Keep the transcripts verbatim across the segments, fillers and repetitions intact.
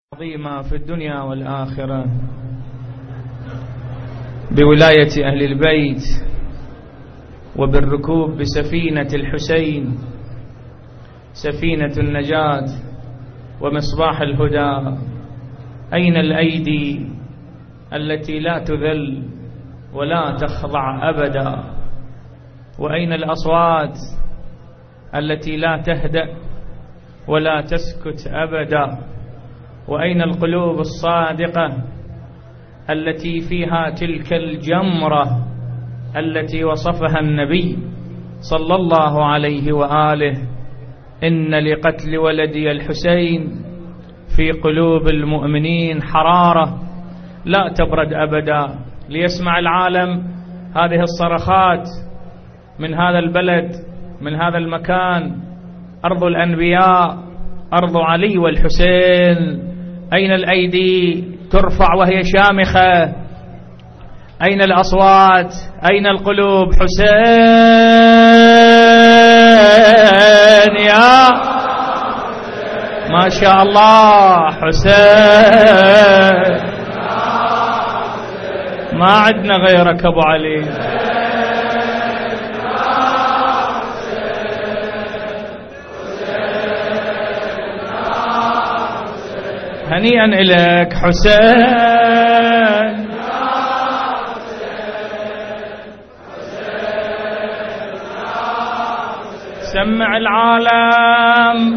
عظيمة في الدنيا والآخرة بولاية أهل البيت وبالركوب بسفينة الحسين سفينة النجاة ومصباح الهدى. أين الأيدي التي لا تذل ولا تخضع أبدا؟ وأين الأصوات التي لا تهدأ ولا تسكت أبدا؟ وأين القلوب الصادقة التي فيها تلك الجمرة التي وصفها النبي صلى الله عليه وآله: إن لقتل ولدي الحسين في قلوب المؤمنين حرارة لا تبرد أبدا. ليسمع العالم هذه الصرخات من هذا البلد، من هذا المكان، أرض الأنبياء، أرض علي والحسين. أين الأيدي ترفع وهي شامخة؟ أين الأصوات؟ أين القلوب؟ حسين يا ما شاء الله، حسين ما عدنا غيرك أبو علي. هنيئا إليك حسين. سمع العالم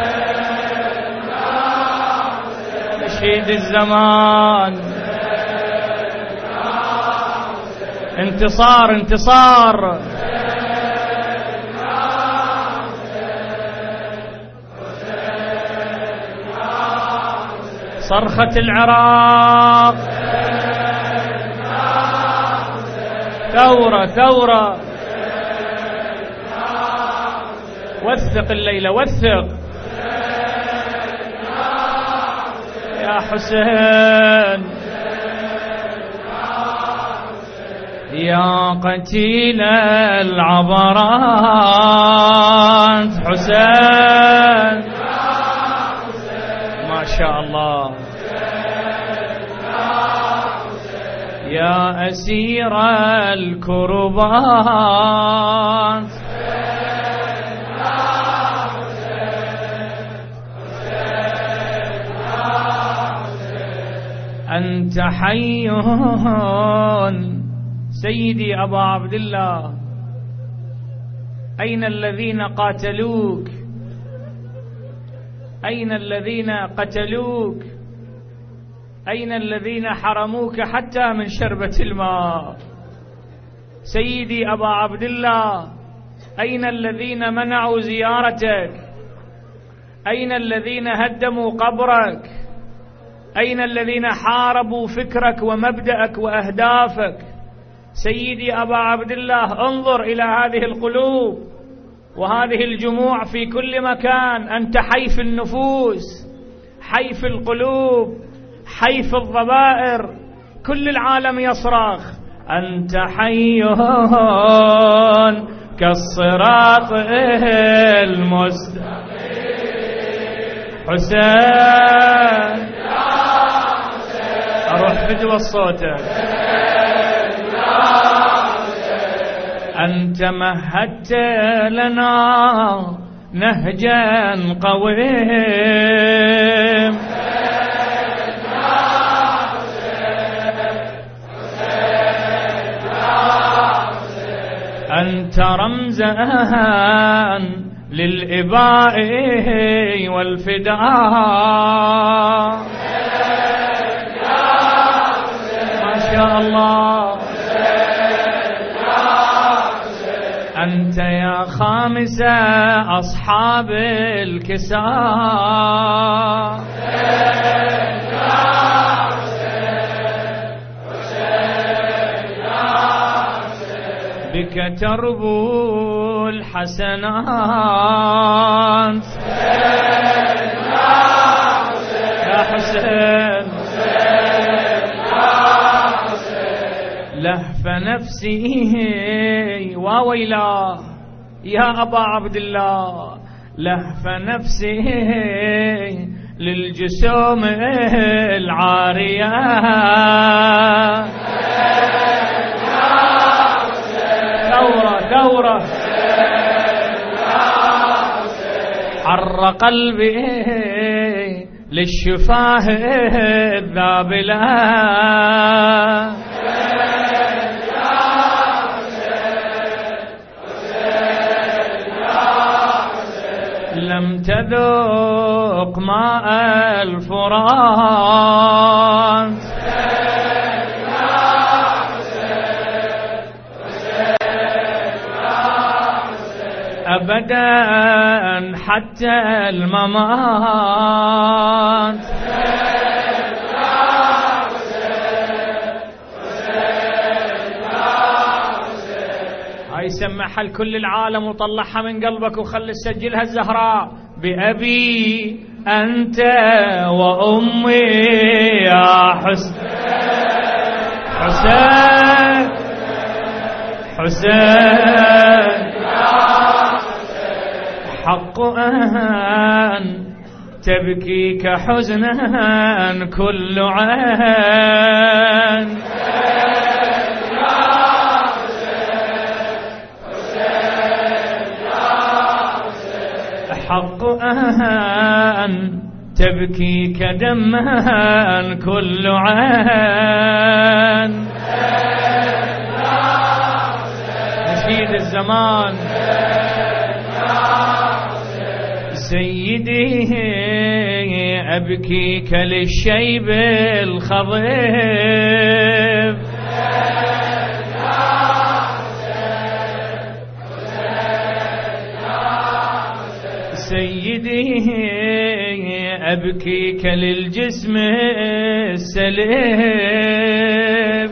نشيد الزمان. انتصار انتصار. صرخة العراق، ثورة ثورة. وثق الليلة، وثق يا حسين. يا قتيل العبرات حسين ما شاء الله. يا أسير الكربات أنت حي سيدي أبا عبد الله. أين الذين قاتلوك؟ أين الذين قتلوك؟ أين الذين حرموك حتى من شربة الماء؟ سيدي أبا عبد الله، أين الذين منعوا زيارتك؟ أين الذين هدموا قبرك؟ أين الذين حاربوا فكرك ومبدأك وأهدافك؟ سيدي أبا عبد الله، انظر إلى هذه القلوب وهذه الجموع في كل مكان. أنت حيف النفوس، حيف القلوب، حيف الضمائر. كل العالم يصرخ أنت حي كالصراط المستقيم. حسين أروح فدوى صوتك. أنت مهدت لنا نهجا قويم. أنت رمزا للإباء والفداء ما شاء الله. أنت يا خامس أصحاب الكساء. بك تربو الحسنات يا حسين. لهف نفسي وويلاه يا أبا عبد الله، لهف نفسي للجسوم العارية. ثورة ثورة حر قلبي للشفاه الذابلة. لم تذوق ماء الفرات أبدا حتى الممات. هاي سمعها لكل العالم وطلعها من قلبك وخلي تسجلها الزهراء. بأبي أنت وأمي يا حسين حسين حسين حق أن تبكيك حزنا كل عين. حق أن تبكيك دما كل عين. نشيد الزمان سيدي أبكيك للشيب الخضيب. سيدي أبكيك للجسم السليب.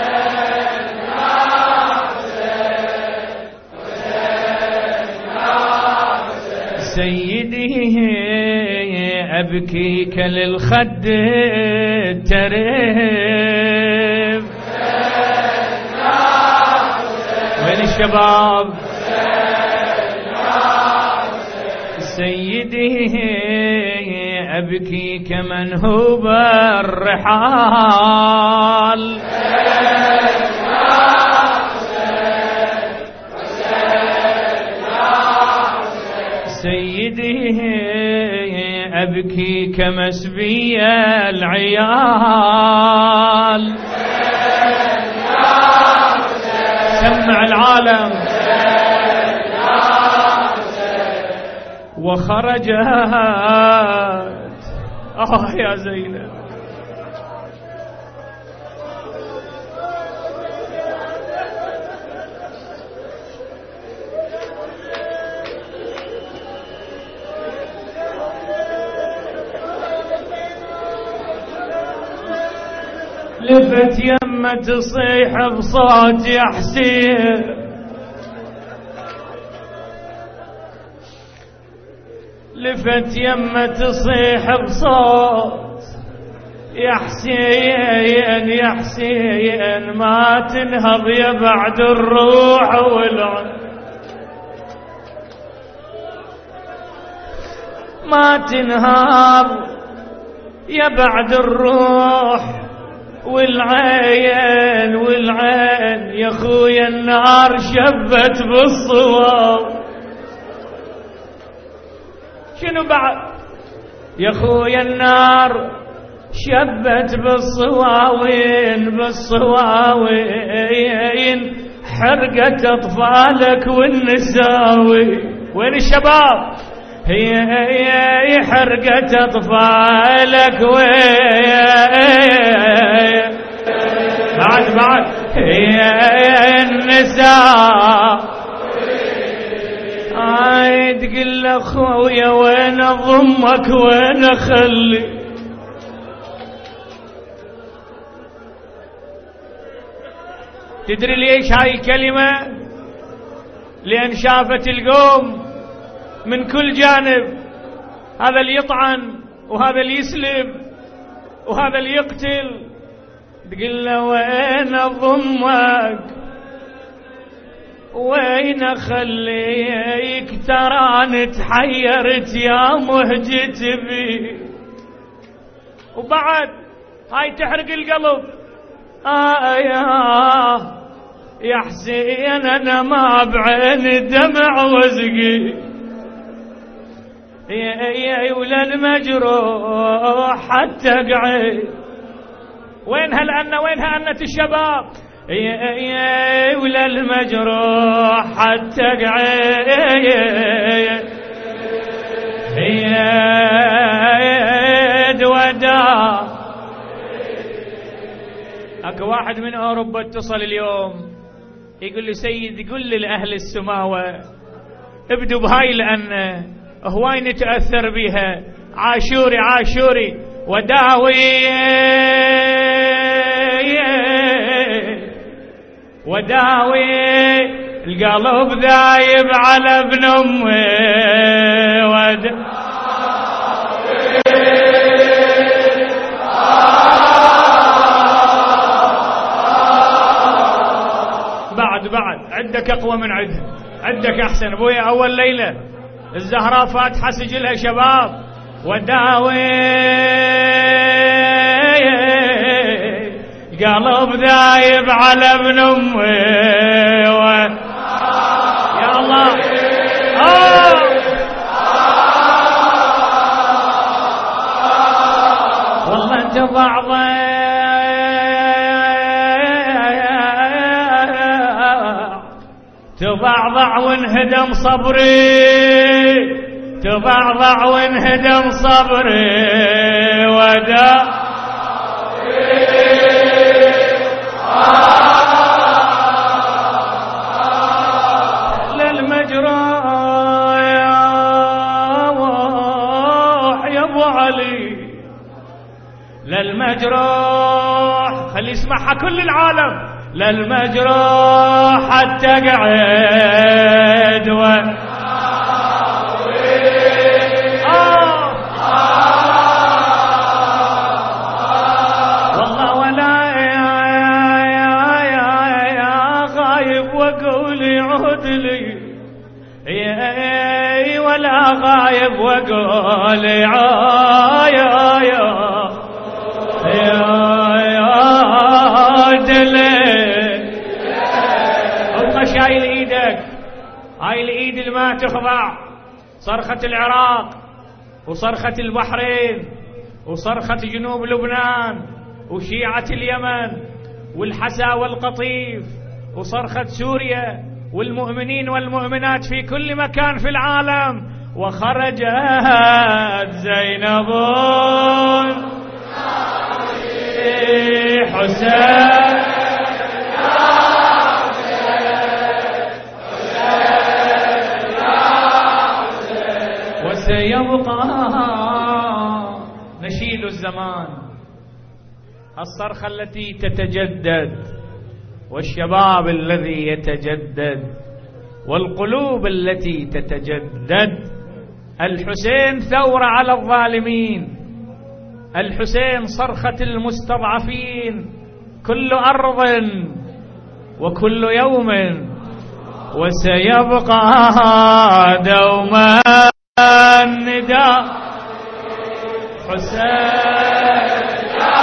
سيدي أبكيك للخد التريب. وين الشباب؟ سيدي أبكيك منهوب الرحال. سيدي أبكيك مسبي العيال. سمع العالم وخرجت آه يا زينب لفت يمة تصيح بصوت يا حسين. لفت يمة تصيح بصوت يا حسين يا حسين ما تنهض يا بعد الروح والعين. ما تنهض يا بعد الروح والعين والعين يا خويا النار شبت بالصواب. شنو بعد يا خويا النار شبت بالصواوين بالصواوين حرقت اطفالك والنساوي. وين الشباب؟ هي هي حرقت اطفالك وين بعد بعد هي النساء. هاي تقول اخويا وين اضمك وين اخلي. تدري ليش هاي الكلمة؟ لأن شافت القوم من كل جانب، هذا اللي يطعن وهذا اللي يسلب وهذا اللي يقتل. تقول له وين اضمك وين اخليك تراني تحيرت يا مهجت بي. وبعد هاي تحرق القلب. آه يا يا حسين أنا ما بعين الدمع وزقي، يا يا ولا المجروح حتى قعد. وين هالأنة وين هالأنة الشباب؟ يا يا ولا المجروح حتى قعد، يد وداع. اكو واحد من اوروبا اتصل اليوم يقول لي سيد قل لي لأهل السماوة ابدوا بهاي لأن هواي نتأثر بها، عاشوري عاشوري وداوي وداوي القلب ذايب على ابن امي وداوي. بعد بعد عندك اقوى من عندها، عندك احسن. ابويا اول ليله الزهراء فاتحه سجلها شباب وداوي قلب ذايب على ابن امي و... يا الله آه. والله انت بعض تضعضع وانهدم صبري، تضعضع وانهدم صبري ودا للمجروح يا ابو علي، للمجروح خلي يسمعها كل العالم، للمجروح حتى قعد و والله ولا يا يا يا يا غايب وقول عود لي، يا ولا غايب وقول يا يا يا شايل ايدك، هاي الايد اللي ما تخضع، صرخة العراق وصرخة البحرين وصرخة جنوب لبنان وشيعة اليمن والحسا والقطيف وصرخة سوريا والمؤمنين والمؤمنات في كل مكان في العالم. وخرجت زينب حسين سيبقى نشيد الزمان، الصرخة التي تتجدد والشباب الذي يتجدد والقلوب التي تتجدد. الحسين ثورة على الظالمين، الحسين صرخة المستضعفين، كل أرض وكل يوم وسيبقى دوما النداء حسين يا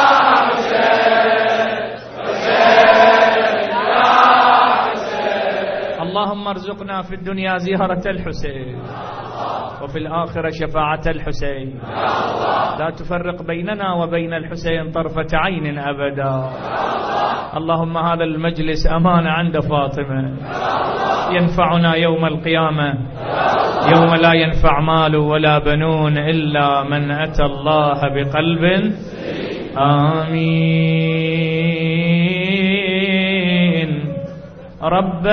حسين حسين يا حسين. اللهم ارزقنا في الدنيا زيارة الحسين وفي الآخرة شفاعة الحسين، لا تفرق بيننا وبين الحسين طرفة عين أبدا. اللهم هذا المجلس أمانة عند فاطمة ينفعنا يوم القيامة، يوم لا ينفع مال ولا بنون إلا من أتى الله بقلب آمين. رب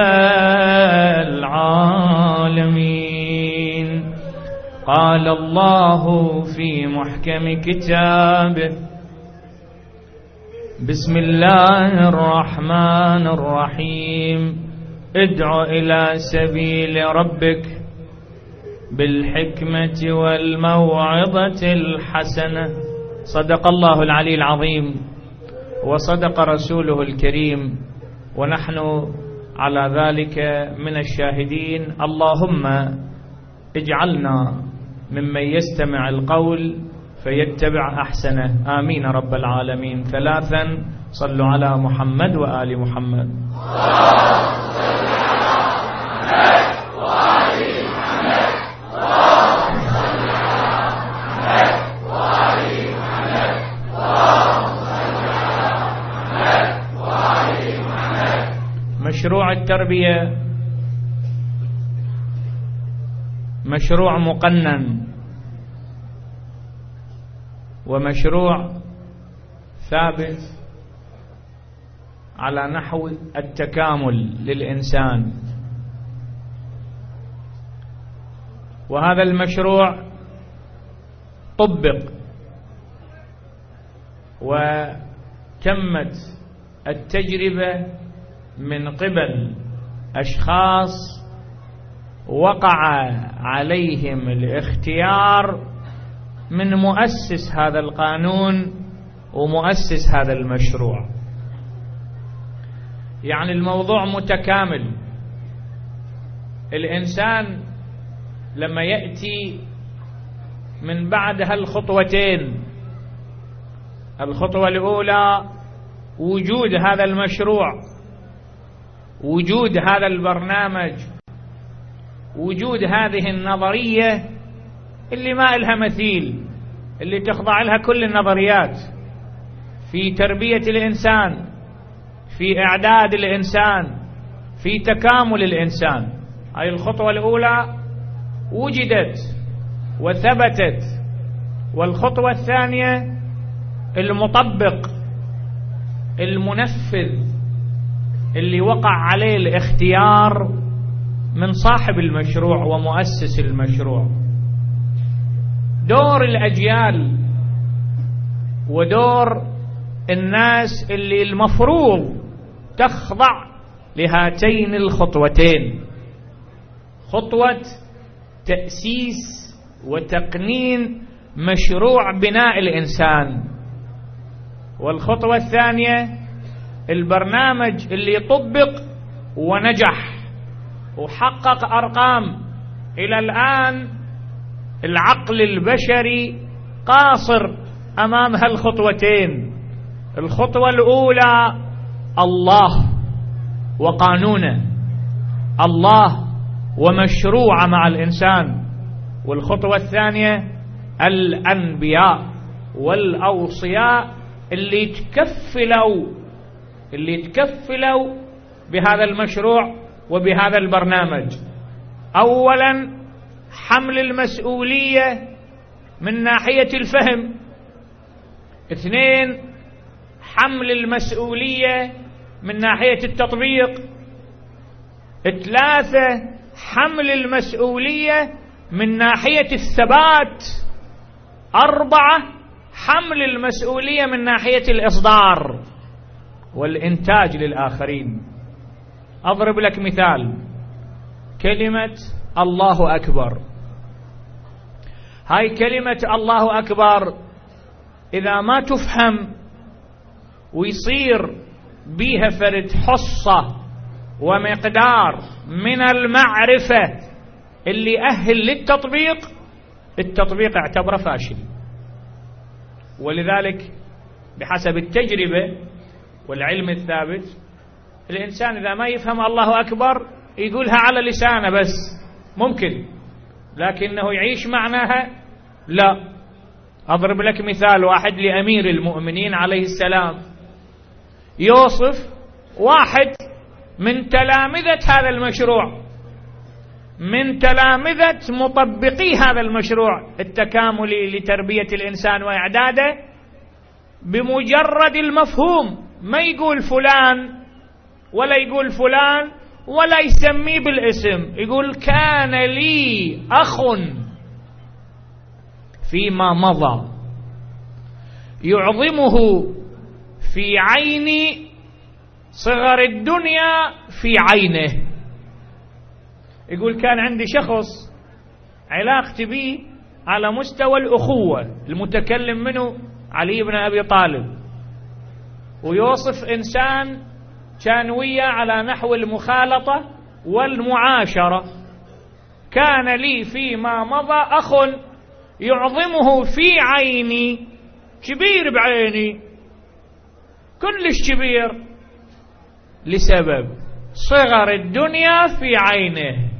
العالمين قال الله في محكم كتابه: بسم الله الرحمن الرحيم، ادع إلى سبيل ربك بالحكمة والموعظة الحسنة. صدق الله العلي العظيم وصدق رسوله الكريم، ونحن على ذلك من الشاهدين. اللهم اجعلنا ممن يستمع القول فيتبع أحسنه. آمين رب العالمين. ثلاثا صلوا على محمد وآل محمد. مشروع التربية مشروع مقنن ومشروع ثابت على نحو التكامل للإنسان، وهذا المشروع طبق وتمت التجربة من قبل أشخاص وقع عليهم الاختيار من مؤسس هذا القانون ومؤسس هذا المشروع. يعني الموضوع متكامل. الإنسان لما يأتي من بعد هالخطوتين، الخطوة الأولى وجود هذا المشروع، وجود هذا البرنامج، وجود هذه النظرية اللي ما إلها مثيل، اللي تخضع لها كل النظريات في تربية الإنسان، في إعداد الإنسان، في تكامل الإنسان. هاي الخطوة الأولى وجدت وثبتت. والخطوة الثانية المطبق المنفذ اللي وقع عليه الاختيار من صاحب المشروع ومؤسس المشروع. دور الأجيال ودور الناس اللي المفروض تخضع لهاتين الخطوتين: خطوة تأسيس وتقنين مشروع بناء الإنسان، والخطوة الثانية البرنامج اللي طبق ونجح وحقق أرقام. إلى الآن العقل البشري قاصر أمام هالخطوتين. الخطوة الأولى الله وقانونه، الله ومشروع مع الإنسان. والخطوة الثانية الأنبياء والأوصياء اللي تكفلوا اللي تكفلوا بهذا المشروع وبهذا البرنامج. أولا حمل المسؤولية من ناحية الفهم. اثنين حمل المسؤولية من ناحية التطبيق. ثلاثة حمل المسؤولية من ناحية الثبات. أربعة حمل المسؤولية من ناحية الإصدار والإنتاج للآخرين. أضرب لك مثال: كلمة الله أكبر. هاي كلمة الله أكبر إذا ما تفهم ويصير بيها فرد حصة ومقدار من المعرفة اللي أهل للتطبيق، التطبيق اعتبره فاشل. ولذلك بحسب التجربة والعلم الثابت، الإنسان إذا ما يفهم الله أكبر يقولها على لسانه بس ممكن، لكنه يعيش معناها لا. أضرب لك مثال: واحد لأمير المؤمنين عليه السلام يوصف واحد من تلامذة هذا المشروع، من تلامذة مطبقي هذا المشروع التكاملي لتربية الإنسان وإعداده، بمجرد المفهوم ما يقول فلان ولا يقول فلان ولا يسميه بالاسم، يقول كان لي أخ فيما مضى يعظمه في عيني صغر الدنيا في عينه. يقول كان عندي شخص علاقتي به على مستوى الأخوة، المتكلم منه علي بن أبي طالب، ويوصف إنسان كان وياه على نحو المخالطة والمعاشرة. كان لي فيما مضى أخ يعظمه في عيني، كبير بعيني، كلش كبير، لسبب صغر الدنيا في عينه.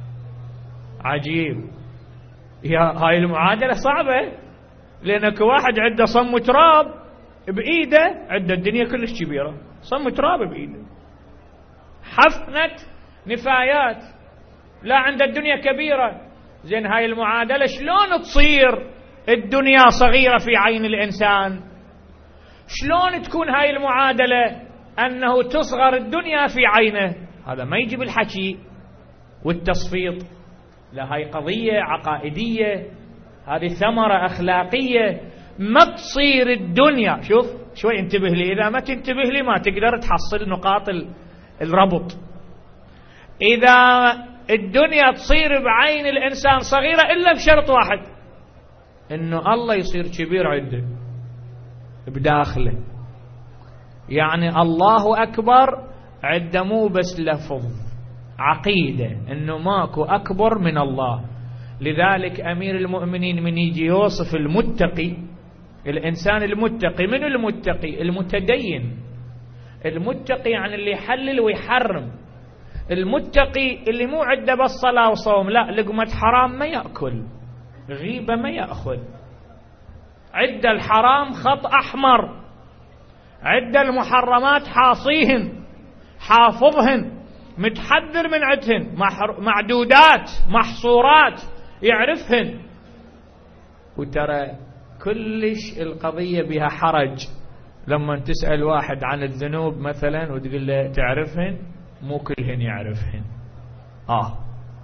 عجيب، يا هاي المعادلة صعبة، لأنك واحد عنده صم تراب بإيده، عنده الدنيا كلش كبيرة، صم تراب بإيده، حفنة نفايات، لا عند الدنيا كبيرة. زين هاي المعادلة شلون تصير الدنيا صغيرة في عين الإنسان؟ شلون تكون هاي المعادلة أنه تصغر الدنيا في عينه؟ هذا ما يجي بالحكي والتصفيط، لا، هاي قضية عقائدية، هذه ثمرة أخلاقية. ما تصير الدنيا، شوف شوي انتبه لي، إذا ما تنتبه لي ما تقدر تحصل نقاط الربط. إذا الدنيا تصير بعين الإنسان صغيرة إلا بشرط واحد، إنه الله يصير كبير عنده بداخله. يعني الله أكبر عنده مو بس لفظ، عقيدة إنه ماكو أكبر من الله. لذلك أمير المؤمنين من يجي يوصف المتقي، الإنسان المتقي، من المتقي؟ المتدين. المتقي يعني اللي يحلل ويحرم. المتقي اللي مو عنده بس صلاة وصوم، لا، لقمة حرام ما يأكل، غيبة ما يأخذ، عنده الحرام خط أحمر، عنده المحرمات حاصيهن حافظهن، متحذر من عدهن، معدودات محصورات يعرفهن. وترى كلش القضية بها حرج لما تسأل واحد عن الذنوب مثلا وتقول له تعرفهن؟ مو كلهن يعرفهن. آه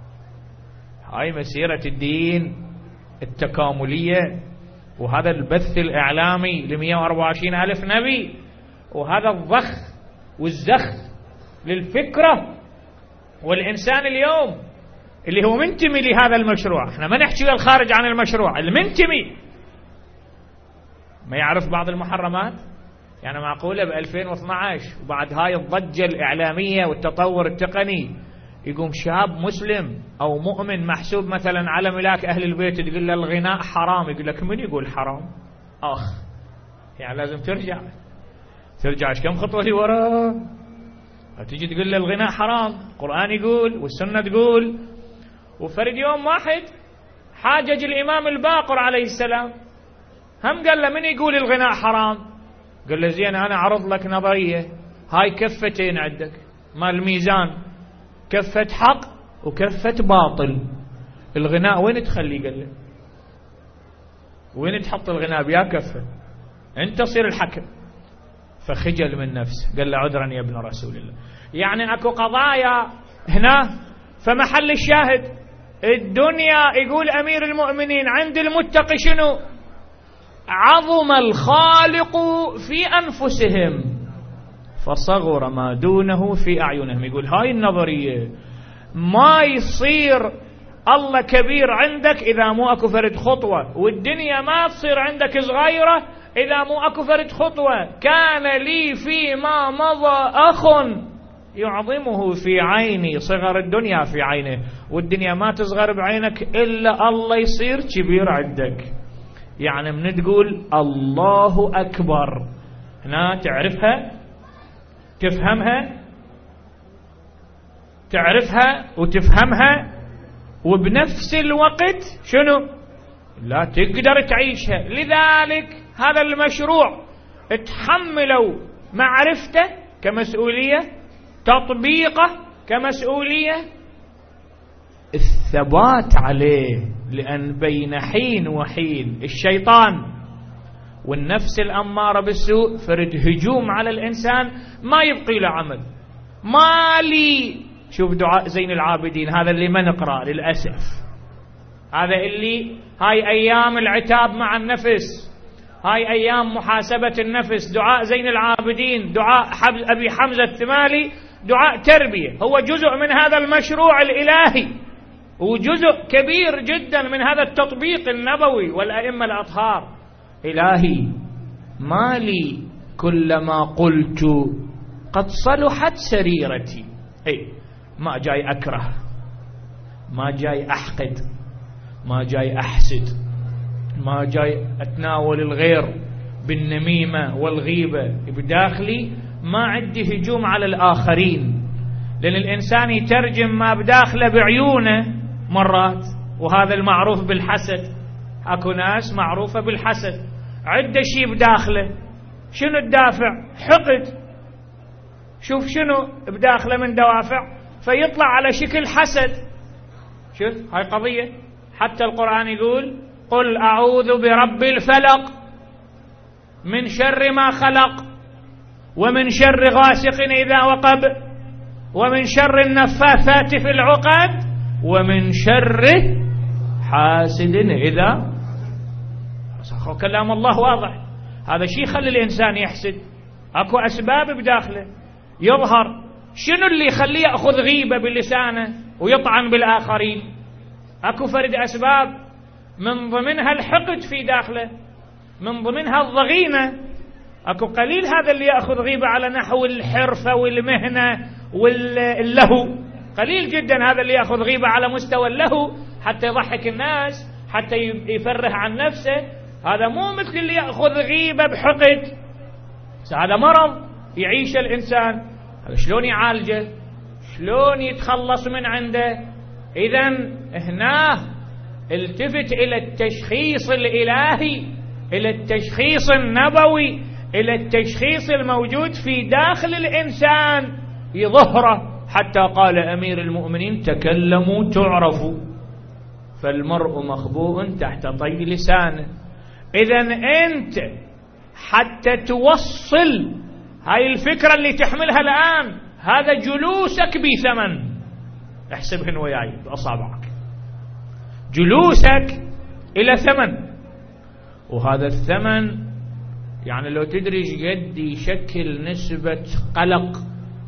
هاي مسيرة الدين التكاملية، وهذا البث الإعلامي لمئة وأربعة وعشرين ألف نبي، وهذا الضخ والزخ للفكرة. والإنسان اليوم اللي هو منتمي لهذا المشروع، احنا ما نحكي الخارج عن المشروع، المنتمي ما يعرف بعض المحرمات. يعني معقولة بألفين واثني عشر وبعد هاي الضجة الإعلامية والتطور التقني يقوم شاب مسلم أو مؤمن محسوب مثلا على ملاك أهل البيت تقول له الغناء حرام، يقول لك من يقول حرام؟ أخ يعني لازم ترجع ترجع كم خطوة لورا، تيجي تقول له الغناء حرام، القرآن يقول والسنة تقول. وفرد يوم واحد حاجج الإمام الباقر عليه السلام، هم قال له من يقول الغناء حرام؟ قال له زين أنا عرض لك نظرية، هاي كفتين عندك مال الميزان، كفة حق وكفة باطل. الغناء وين تخليه؟ قال له وين تحط الغناء؟ بيا كفة، انت صير الحكم. فخجل من نفسه، قال له عذرا يا ابن رسول الله. يعني اكو قضايا هنا. فمحل الشاهد الدنيا، يقول امير المؤمنين عند المتقي شنو؟ عظم الخالق في انفسهم فصغر ما دونه في اعينهم. يقول هاي النظرية ما يصير الله كبير عندك اذا مو اكو فرد خطوة، والدنيا ما تصير عندك صغيرة اذا مو اكو فرد خطوة. كان لي فيما مضى اخ يعظمه في عيني، صغر الدنيا في عينه، والدنيا ما تصغر بعينك الا الله يصير كبير عندك. يعني من تقول الله اكبر هنا تعرفها، تفهمها، تعرفها وتفهمها، وبنفس الوقت شنو؟ لا تقدر تعيشها. لذلك هذا المشروع تحملوا معرفته كمسؤولية، تطبيقه كمسؤولية، الثبات عليه. لأن بين حين وحين الشيطان والنفس الأمارة بالسوء فرد هجوم على الإنسان ما يبقي له عمل. ما لي شوف دعاء زين العابدين، هذا اللي ما نقرأ للأسف، هذا اللي هاي أيام العتاب مع النفس، هاي أيام محاسبة النفس. دعاء زين العابدين، دعاء أبي حمزة الثمالي، دعاء تربية، هو جزء من هذا المشروع الإلهي، وجزء كبير جدا من هذا التطبيق النبوي والأئمة الأطهار. إلهي ما لي كلما قلت قد صلحت سريرتي. أي ما جاي أكره، ما جاي أحقد، ما جاي أحسد، ما جاي أتناول الغير بالنميمة والغيبة بداخلي، ما عندي هجوم على الآخرين، لأن الإنسان يترجم ما بداخله بعيونه مرات، وهذا المعروف بالحسد. أكو ناس معروفة بالحسد، عدة شيء بداخله. شنو الدافع؟ حقد. شوف شنو بداخله من دوافع، فيطلع على شكل حسد. شوف هاي قضية. حتى القرآن يقول قل أعوذ برب الفلق من شر ما خلق ومن شر غاسق إذا وقب ومن شر النفاثات في العقد ومن شر حاسد إذا. كلام الله واضح. هذا شيء يخلي الإنسان يحسد. أكو أسباب بداخله يظهر. شنو اللي يخليه يأخذ غيبة بلسانه ويطعن بالآخرين؟ أكو فرد أسباب، من ضمنها الحقد في داخله، من ضمنها الضغينة. أكو قليل هذا اللي يأخذ غيبة على نحو الحرفة والمهنة واللهو، قليل جدا هذا اللي يأخذ غيبة على مستوى اللهو حتى يضحك الناس، حتى يفرح عن نفسه. هذا مو مثل اللي يأخذ غيبة بحقد. هذا مرض يعيش الإنسان. هذا شلون يعالجه؟ شلون يتخلص من عنده؟ إذن هنا التفت إلى التشخيص الإلهي، إلى التشخيص النبوي، إلى التشخيص الموجود في داخل الإنسان يظهره. حتى قال أمير المؤمنين تكلموا تعرفوا، فالمرء مخبوء تحت طي لسانه. إذن أنت حتى توصل هاي الفكرة اللي تحملها الآن، هذا جلوسك بثمن. احسبهن وياي بأصابعك، جلوسك إلى ثمن. وهذا الثمن يعني لو تدري قد يشكل نسبة قلق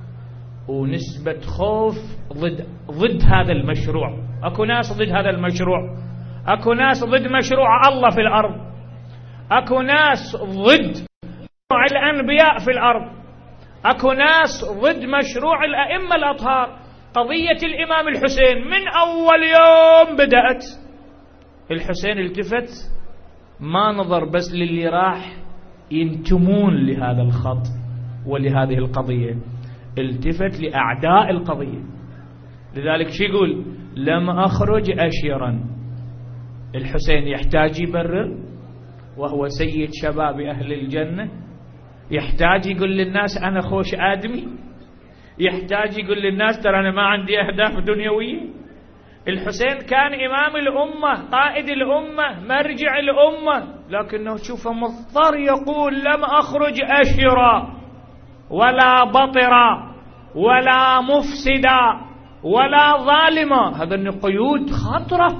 ونسبة خوف ضد ضد هذا المشروع. أكو ناس ضد هذا المشروع، أكو ناس ضد مشروع الله في الأرض، أكو ناس ضد مشروع الأنبياء في الأرض، أكو ناس ضد مشروع الأئمة الأطهار. قضية الإمام الحسين من أول يوم بدأت، الحسين التفت، ما نظر بس للي راح ينتمون لهذا الخط ولهذه القضية، التفت لأعداء القضية. لذلك شو يقول؟ لم أخرج أشيرا. الحسين يحتاج يبرر وهو سيد شباب أهل الجنة؟ يحتاج يقول للناس أنا خوش آدمي؟ يحتاج يقول للناس ترى أنا ما عندي أهداف دنيوية؟ الحسين كان إمام الأمة، قائد الأمة، مرجع الأمة، لكنه شوف مضطر يقول لم أخرج أشرا ولا بطرا ولا مفسدا ولا ظالما. هذا قيود خطرة.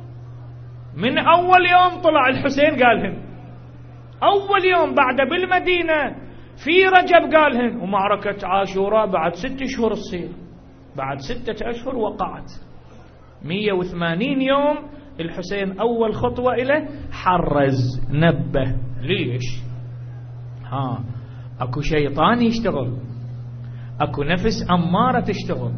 من أول يوم طلع الحسين قالهن، أول يوم بعد بالمدينة في رجب قالهن، ومعركة عاشوراء بعد ست أشهر تصير، بعد ستة أشهر وقعت. مية وثمانين يوم الحسين أول خطوة إليه حرز، نبه. ليش؟ ها أكو شيطان يشتغل، أكو نفس أمارة تشتغل.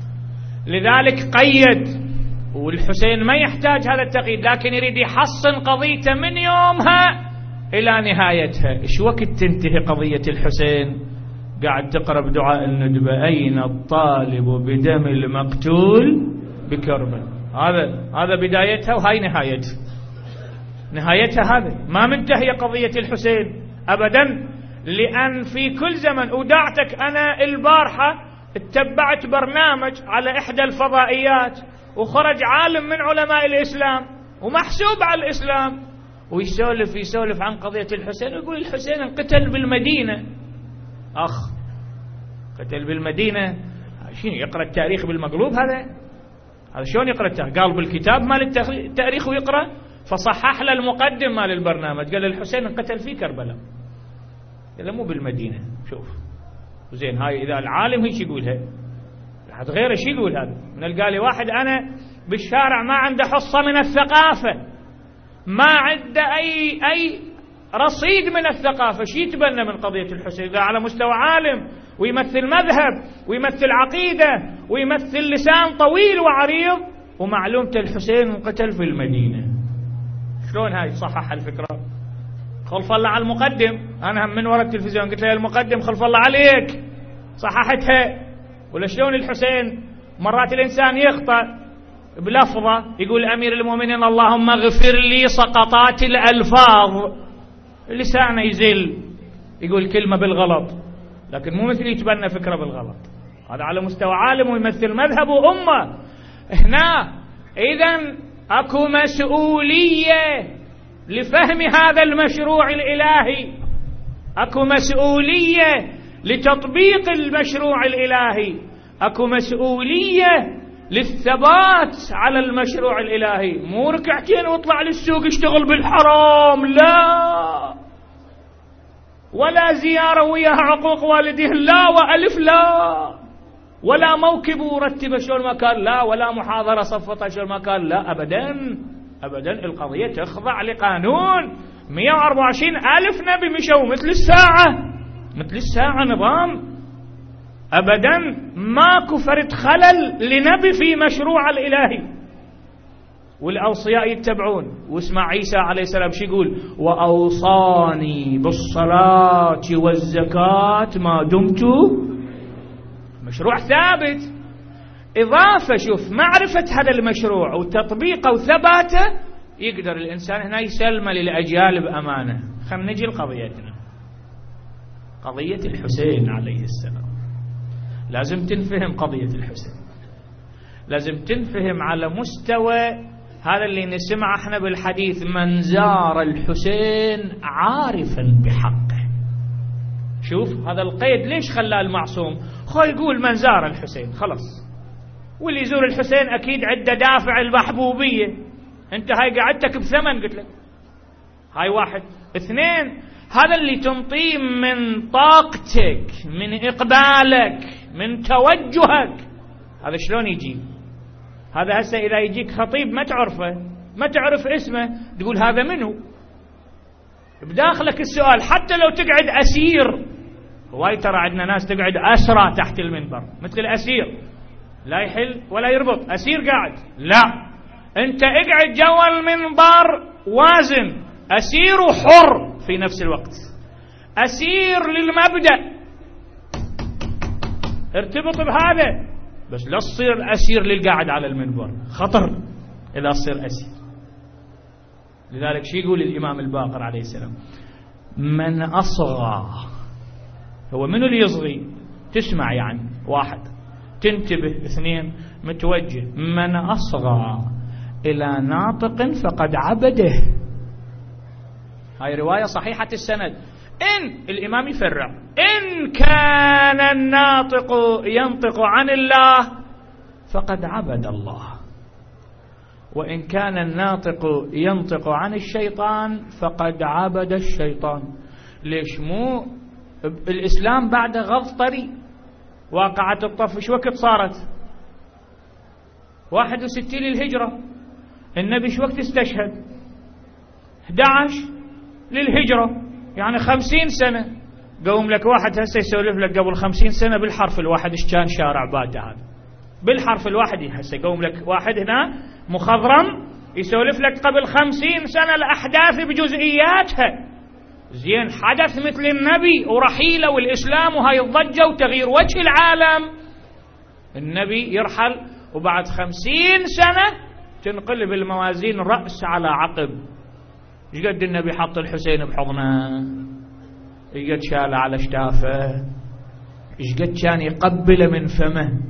لذلك قيد. والحسين ما يحتاج هذا التقييد، لكن يريد يحصن قضيته من يومها إلى نهايتها. إيش وقت تنتهي قضية الحسين؟ قاعد تقرأ بدعاء الندبة أين الطالب بدم المقتول بكربلاء. هذا هذا بدايتها وهاي نهايتها. نهايتها هذا ما منتهية قضية الحسين أبدا. لأن في كل زمن، ودعتك أنا البارحة اتبعت برنامج على إحدى الفضائيات، وخرج عالم من علماء الإسلام ومحسوب على الإسلام ويسولف يسولف عن قضية الحسين، ويقول الحسين انقتل بالمدينة. أخ قتل بالمدينة، شنو يقرأ التاريخ بالمقلوب؟ هذا هذا شلون يقرأ التاريخ؟ قال بالكتاب مال التاريخ ويقرأ. فصحح له المقدم مال البرنامج، قال الحسين انقتل في كربلاء، قال مو بالمدينة. شوف زين، هاي إذا العالم هيك يقولها، حد غيره شي يقول؟ هذا من القالي واحد أنا بالشارع ما عنده حصة من الثقافة، ما عنده أي أي رصيد من الثقافة، شي يتبنى من قضية الحسين؟ إذا على مستوى عالم ويمثل مذهب ويمثل عقيدة ويمثل لسان طويل وعريض، ومعلومة الحسين انقتل في المدينة. شلون هاي صحح الفكرة؟ خلف الله على المقدم. أنا هم من وراء التلفزيون قلت له المقدم خلف الله عليك صححتها. ولا شلون الحسين مرات الإنسان يخطأ بلفظة يقول أمير المؤمنين اللهم اغفر لي سقطات الألفاظ، لسانه يزل يقول كلمة بالغلط، لكن مو مثل يتبنى فكرة بالغلط. هذا على مستوى عالم ويمثل مذهب وأمة. هنا إذن أكو مسؤولية لفهم هذا المشروع الإلهي، أكو مسؤولية لتطبيق المشروع الإلهي، أكو مسؤولية للثبات على المشروع الإلهي. مو ركعتين واطلع للسوق اشتغل بالحرام، لا، ولا زيارة وياها عقوق والديه، لا، وألف لا، ولا موكب ورتب شلون ما كان، لا، ولا محاضرة صفتها شلون ما كان، لا أبدا أبدا. القضية تخضع لقانون. مئة وأربعة وعشرين ألف نبي مشوا مثل الساعة، مثل الساعة نظام. أبدا ماكو فرد خلل لنبي في مشروع الإلهي، والأوصياء يتبعون. واسمع عيسى عليه السلام شو يقول؟ وأوصاني بالصلاة والزكاة ما دمت. مشروع ثابت. إضافة شوف معرفة هذا المشروع وتطبيقه وثباته يقدر الإنسان هنا يسلمه للأجيال بأمانة. خلينا نجي لقضيتنا، قضية الحسين عليه السلام. لازم تنفهم قضية الحسين، لازم تنفهم على مستوى هذا اللي نسمع احنا بالحديث: من زار الحسين عارفا بحقه. شوف هذا القيد ليش خلاه المعصوم؟ خو يقول من زار الحسين خلاص، واللي يزور الحسين أكيد عنده دافع المحبوبية. انت هاي قعدتك بثمن، قلت لك هاي واحد. اثنين، هذا اللي تنطيه من طاقتك، من إقبالك، من توجهك، هذا شلون يجي؟ هذا هسه إذا يجيك خطيب ما تعرفه، ما تعرف اسمه، تقول هذا منو؟ بداخلك السؤال. حتى لو تقعد أسير، هواي ترى عندنا ناس تقعد أسرى تحت المنبر مثل الأسير، لا يحل ولا يربط، أسير قاعد. لا، أنت اقعد جوا المنبر وازن، أسير وحر في نفس الوقت. أسير للمبدأ، ارتبط بهذا، بس لا تصير أسير للقاعد على المنبر، خطر إذا تصير أسير. لذلك شو يقول الإمام الباقر عليه السلام؟ من أصغى، هو منو اللي يصغي؟ تسمع يعني واحد، تنتبه اثنين، متوجه. من أصغى إلى ناطق فقد عبده. هاي رواية صحيحة السند. إن الإمام يفرع، إن كان الناطق ينطق عن الله فقد عبد الله، وإن كان الناطق ينطق عن الشيطان فقد عبد الشيطان. ليش مو الإسلام بعد غض طري؟ واقعة الطف شو وقت صارت؟ واحد وستين للهجرة. النبي شو وقت استشهد؟ أحد عشر للهجرة، يعني خمسين سنة. قوم لك واحد هسه يسولف لك قبل خمسين سنة بالحرف الواحد ايش كان شارع باته هذا، بالحرف الواحد. هسه قوم لك واحد هنا مخضرم يسولف لك قبل خمسين سنة الأحداث بجزئياتها. زين، حدث مثل النبي ورحيله والإسلام وهاي الضجة وتغيير وجه العالم، النبي يرحل وبعد خمسين سنة تنقلب الموازين رأس على عقب. ايش قد النبي حط الحسين بحضنه، ايش قد شاله على اشتافه، ايش قد كان يقبله من فمه،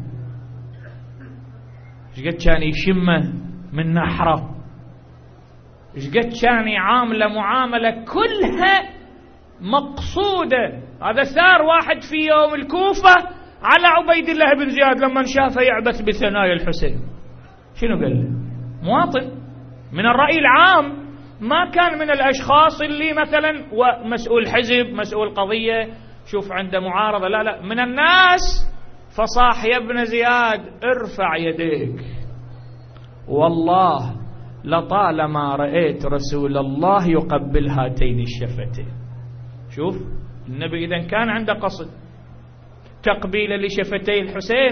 ايش قد كان يشمه من نحره، ايش قد كان يعامله معامله كلها مقصوده. هذا ثار واحد في يوم الكوفه على عبيد الله بن زياد لما شافه يعبث بثنايا الحسين. شنو قال له؟ مواطن من الرأي العام، ما كان من الأشخاص اللي مثلا ومسؤول حزب مسؤول قضية شوف عنده معارضة، لا لا، من الناس. فصاح يا ابن زياد ارفع يديك، والله لطالما رأيت رسول الله يقبل هاتين الشفتين. شوف النبي إذن كان عنده قصد تقبيل لشفتي الحسين،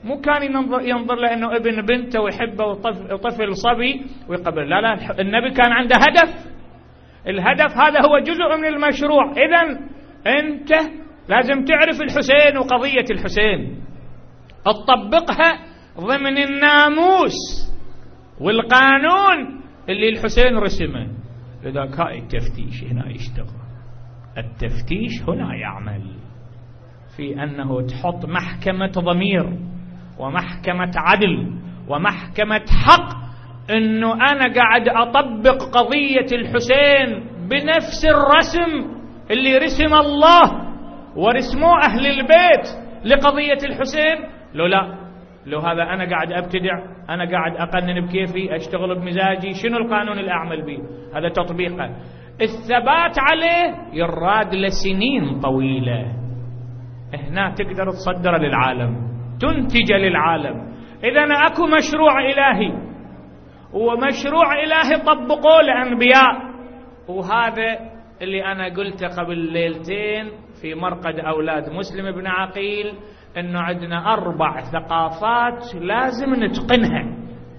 مو كان ينظر, ينظر لأنه ابن بنته ويحبه وطفل صبي ويقبل، لا لا، النبي كان عنده هدف. الهدف هذا هو جزء من المشروع. إذن أنت لازم تعرف الحسين وقضية الحسين، تطبقها ضمن الناموس والقانون اللي الحسين رسمه. لذلك هاي التفتيش هنا يشتغل، التفتيش هنا يعمل في أنه تحط محكمة ضمير ومحكمة عدل ومحكمة حق، أنه أنا قاعد أطبق قضية الحسين بنفس الرسم اللي رسم الله ورسموه أهل البيت لقضية الحسين. لو لا، لو هذا أنا قاعد أبتدع، أنا قاعد أقنن بكيفي، أشتغل بمزاجي، شنو القانون اللي أعمل به؟ هذا تطبيقه. الثبات عليه يراد لسنين طويلة. هنا تقدر تصدر للعالم، تنتج للعالم. إذن أكو مشروع إلهي، ومشروع إلهي طبقوه لأنبياء. وهذا اللي أنا قلته قبل ليلتين في مرقد أولاد مسلم بن عقيل، أنه عندنا أربع ثقافات لازم نتقنها،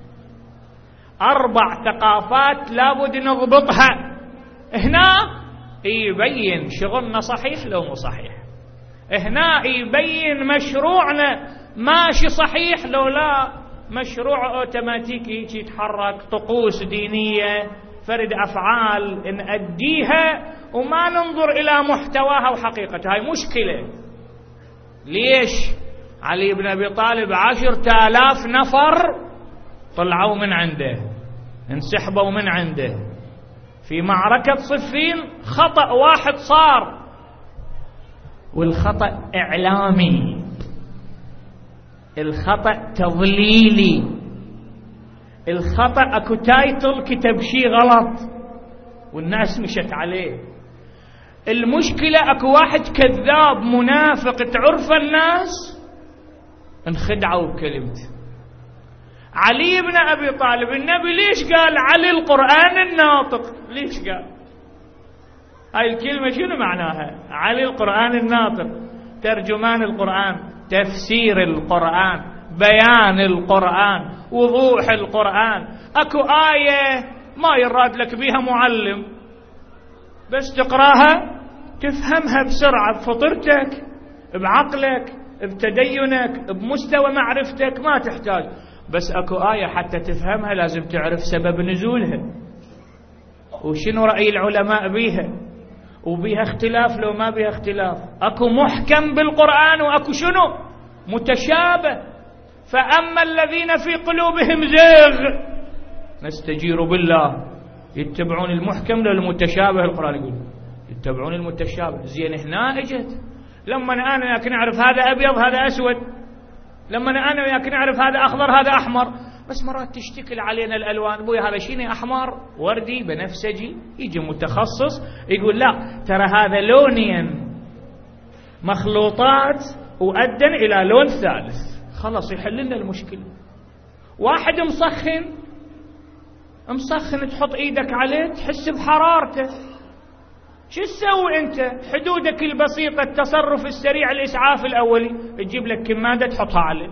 أربع ثقافات لابد نضبطها. هنا يبين شغلنا صحيح لو مو صحيح، هنا يبين مشروعنا ماشي صحيح لو لا مشروع أوتوماتيكي يتحرك، طقوس دينية، فرد أفعال نأديها وما ننظر إلى محتواها وحقيقتها. هاي مشكلة. ليش؟ علي بن أبي طالب عشرة آلاف نفر طلعوا من عنده، انسحبوا من عنده في معركة صفين. خطأ واحد صار، والخطأ إعلامي، الخطأ تضليلي، الخطأ أكو تايتل كتب شي غلط والناس مشت عليه. المشكلة أكو واحد كذاب منافق تعرف الناس انخدعوا بكلمته. علي بن أبي طالب النبي ليش قال علي القرآن الناطق؟ ليش قال هاي الكلمة؟ شنو معناها؟ علي القرآن الناطق، ترجمان القرآن، تفسير القرآن، بيان القرآن، وضوح القرآن. أكو آية ما يراد لك بيها معلم، بس تقراها تفهمها بسرعة بفطرتك، بعقلك، بتدينك، بمستوى معرفتك، ما تحتاج. بس أكو آية حتى تفهمها لازم تعرف سبب نزولها وشنو رأي العلماء بيها، وبيها اختلاف لو ما بيها اختلاف. أكو محكم بالقرآن وأكو شنو متشابه. فأما الذين في قلوبهم زيغ نستجير بالله يتبعون المحكم للمتشابه. القرآن يقول يتبعون المتشابه. زين هنا اجت لما أنا وياك نعرف هذا أبيض هذا أسود، لما أنا وياك نعرف هذا أخضر هذا أحمر. بس مرات تشتكل علينا الألوان، أبوي هذا شيني أحمر وردي بنفسجي. يجي متخصص يقول لا ترى هذا لونين مخلوطات وأدن إلى لون ثالث، خلاص يحل لنا المشكلة. واحد مسخن مسخن تحط إيدك عليه تحس بحرارته، شو تسوي أنت؟ حدودك البسيطة، التصرف السريع، الإسعاف الأولي، تجيب لك كمادة تحطها عليه.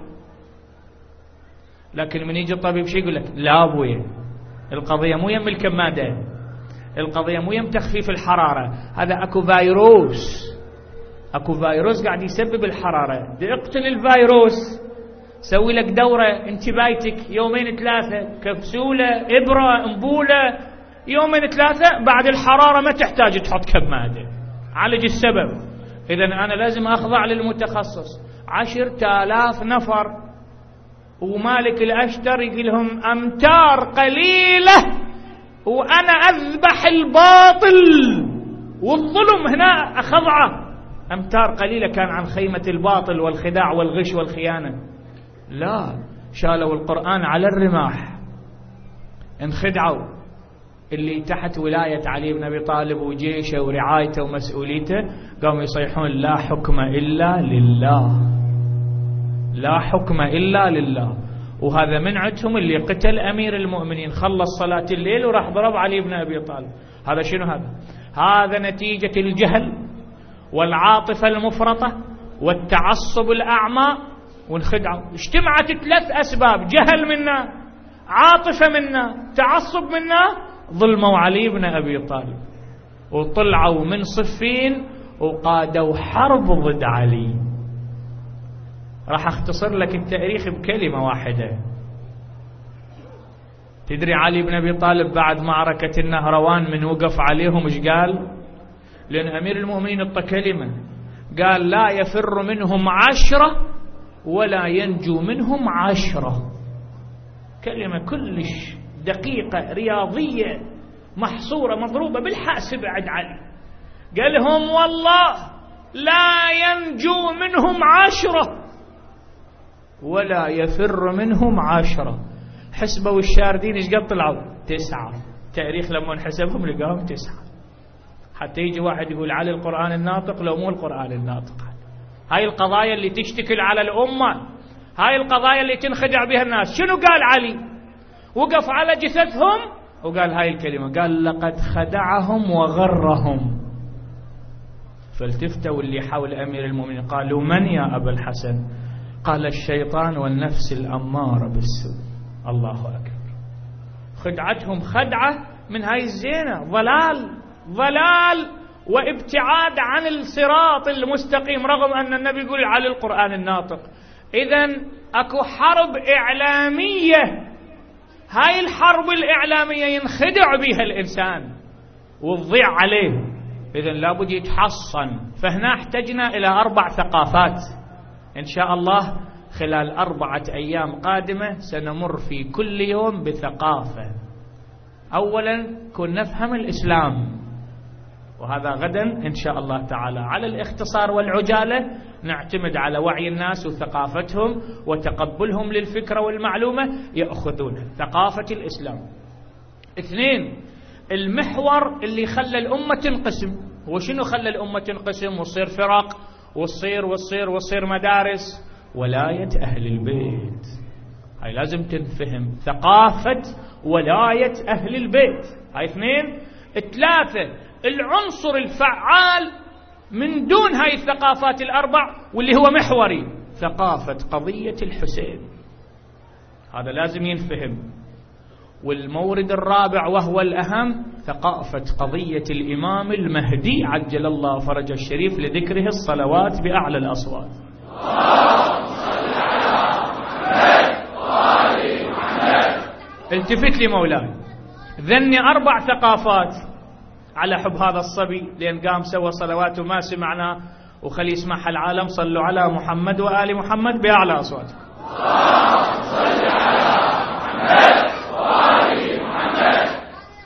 لكن من يجي الطبيب شو يقول لك؟ لا أبوي القضية مو يم الكمادة، القضية مو يم تخفيف الحرارة، هذا أكو فيروس، أكو فيروس قاعد يسبب الحرارة، دي اقتل الفيروس، سوي لك دورة انتبايتك يومين ثلاثة، كبسولة، إبرة، أنبولة، يومين ثلاثة، بعد الحرارة ما تحتاج تحط كمادة، عالج السبب. إذن أنا لازم أخضع للمتخصص. عشرة آلاف نفر ومالك الأشتر يقول لهم أمتار قليلة وأنا أذبح الباطل والظلم. هنا أخضعه أمتار قليلة كان عن خيمة الباطل والخداع والغش والخيانة. لا، شالوا القرآن على الرماح، انخدعوا. اللي تحت ولاية علي بن أبي طالب وجيشه ورعايته ومسؤوليته قاموا يصيحون لا حكم إلا لله، لا حكم إلا لله. وهذا من عندهم اللي قتل أمير المؤمنين، خلص صلاة الليل وراح ضرب علي بن أبي طالب. هذا شنو هذا؟ هذا نتيجة الجهل والعاطفة المفرطة والتعصب الأعمى وانخدعوا. اجتمعت ثلاث أسباب: جهل منا، عاطفة منا، تعصب منا، ظلموا علي بن أبي طالب وطلعوا من صفين وقادوا حرب ضد علي. راح اختصر لك التاريخ بكلمة واحدة. تدري علي بن أبي طالب بعد معركة النهروان من وقف عليهم ايش قال؟ لأن أمير المؤمنين اعطى كلمة، قال: لا يفر منهم عشرة ولا ينجو منهم عشرة. كلمة كلش دقيقة رياضية محصورة مضروبة بالحاسب عند علي. قال لهم: والله لا ينجو منهم عشرة ولا يفر منهم عشرة. حسبوا الشاردين ايش قد طلعوا؟ تسعة. تاريخ لما نحسبهم لقاهم تسعة. حتى يجي واحد يقول علي القرآن الناطق، لو مو القرآن الناطق. هاي القضايا اللي تشتكل على الأمة، هاي القضايا اللي تنخدع بها الناس. شنو قال علي؟ وقف على جثثهم وقال هاي الكلمة، قال: لقد خدعهم وغرهم. فالتفتوا اللي حول أمير المؤمنين قالوا: من يا أبا الحسن؟ قال: الشيطان والنفس الأمارة بالسوء. الله أكبر. خدعتهم خدعة من هاي الزينة، ضلال ضلال وابتعاد عن الصراط المستقيم، رغم أن النبي يقول على القرآن الناطق. إذن أكو حرب إعلامية، هاي الحرب الإعلامية ينخدع بها الإنسان وتضيع عليه. إذن لابد يتحصن. فهنا احتجنا إلى أربع ثقافات إن شاء الله. خلال أربعة أيام قادمة سنمر في كل يوم بثقافة. أولا كن نفهم الإسلام، وهذا غدا إن شاء الله تعالى. على الاختصار والعجالة نعتمد على وعي الناس وثقافتهم وتقبلهم للفكرة والمعلومة، يأخذونها. ثقافة الإسلام. اثنين، المحور اللي خلى الأمة تنقسم. وشنو خلى الأمة تنقسم وتصير فرق وتصير وتصير وتصير مدارس؟ ولاية أهل البيت. هاي لازم تنفهم، ثقافة ولاية أهل البيت. هاي اثنين. ثلاثة، العنصر الفعال من دون هاي الثقافات الأربع واللي هو محوري، ثقافة قضية الحسين. هذا لازم ينفهم. والمورد الرابع وهو الأهم، ثقافة قضية الإمام المهدي عجل الله فرجه الشريف، لذكره الصلوات بأعلى الأصوات. التفت لي مولاي، ذني أربع ثقافات على حب هذا الصبي، لأن قام سوى صلوات وما سمعنا، وخلي يسمعها العالم. صلوا على محمد وآل محمد بأعلى أصواتكم. صل على محمد وآل محمد.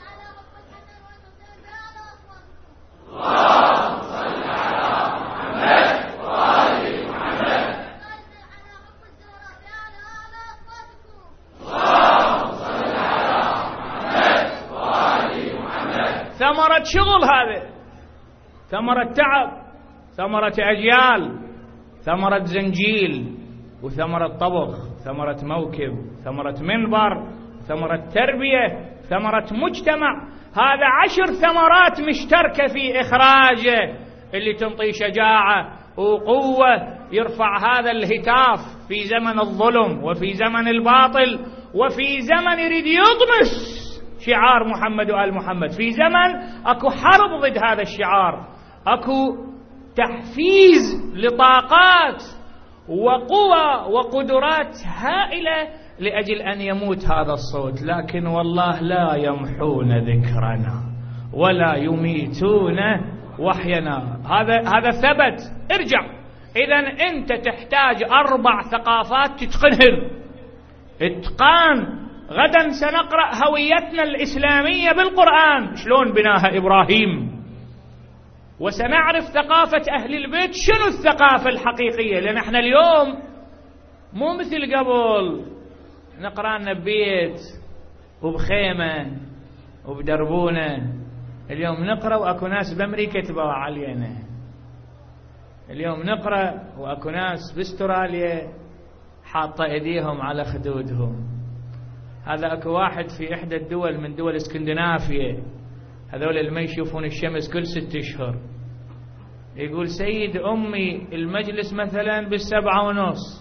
ثمرة شغل، هذا ثمرة تعب، ثمرة أجيال، ثمرة زنجيل، وثمرة طبخ، ثمرة موكب، ثمرة منبر، ثمرة تربية، ثمرة مجتمع. هذا عشر ثمرات مشتركة في إخراجه، اللي تنطي شجاعة وقوة، يرفع هذا الهتاف في زمن الظلم وفي زمن الباطل وفي زمن يريد يطمس شعار محمد وآل محمد، في زمن أكو حرب ضد هذا الشعار، أكو تحفيز لطاقات وقوى وقدرات هائلة لأجل أن يموت هذا الصوت. لكن والله لا يمحون ذكرنا ولا يميتون وحينا. هذا هذا ثبت. ارجع. إذن أنت تحتاج أربع ثقافات تتقنهن اتقان. غدا سنقرأ هويتنا الإسلامية بالقرآن، شلون بناها إبراهيم، وسنعرف ثقافة أهل البيت شنو الثقافة الحقيقية. لأن احنا اليوم مو مثل قبل نقرأ لنا ببيت وبخيمة وبدربونة. اليوم نقرأ وأكو ناس بأمريكا تباوع علينا، اليوم نقرأ وأكو ناس باستراليا حاطة أيديهم على خدودهم. هذا أكو واحد في إحدى الدول من دول اسكندنافيا، هذول اللي ما يشوفون الشمس كل ست أشهر، يقول: سيد أمي المجلس مثلا بالسبعة ونص،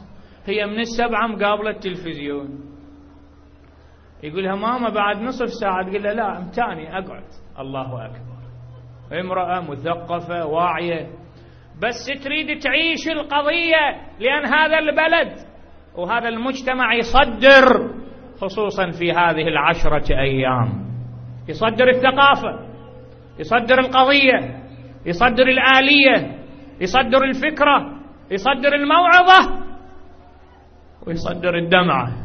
هي من السبعة مقابلة التلفزيون، يقولها ماما بعد نصف ساعة، تقول له لا امتاني أقعد. الله أكبر، امرأة مثقفة واعية بس تريد تعيش القضية، لأن هذا البلد وهذا المجتمع يصدر، خصوصا في هذه العشرة أيام، يصدر الثقافة، يصدر القضية، يصدر الآلية، يصدر الفكرة، يصدر الموعظة، ويصدر الدمعة.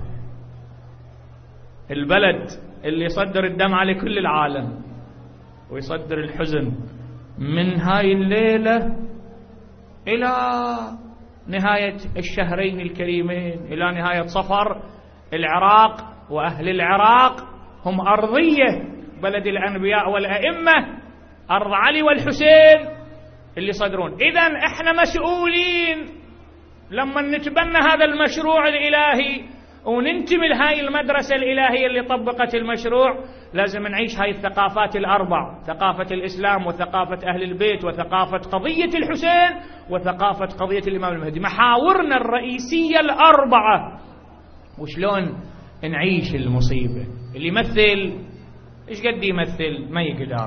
البلد اللي يصدر الدمعة لكل العالم ويصدر الحزن من هاي الليلة إلى نهاية الشهرين الكريمين، إلى نهاية صفر. العراق وأهل العراق هم أرضية بلد الأنبياء والأئمة، أرض علي والحسين اللي يصدرون. إذن إحنا مسؤولين لما نتبنى هذا المشروع الإلهي وننتمي لهاي المدرسة الإلهية اللي طبقت المشروع، لازم نعيش هاي الثقافات الأربع: ثقافة الإسلام، وثقافة أهل البيت، وثقافة قضية الحسين، وثقافة قضية الإمام المهدي. محاورنا الرئيسية الأربعة. وشلون نعيش المصيبة؟ اللي يمثل إيش قد يمثل ما يقدر،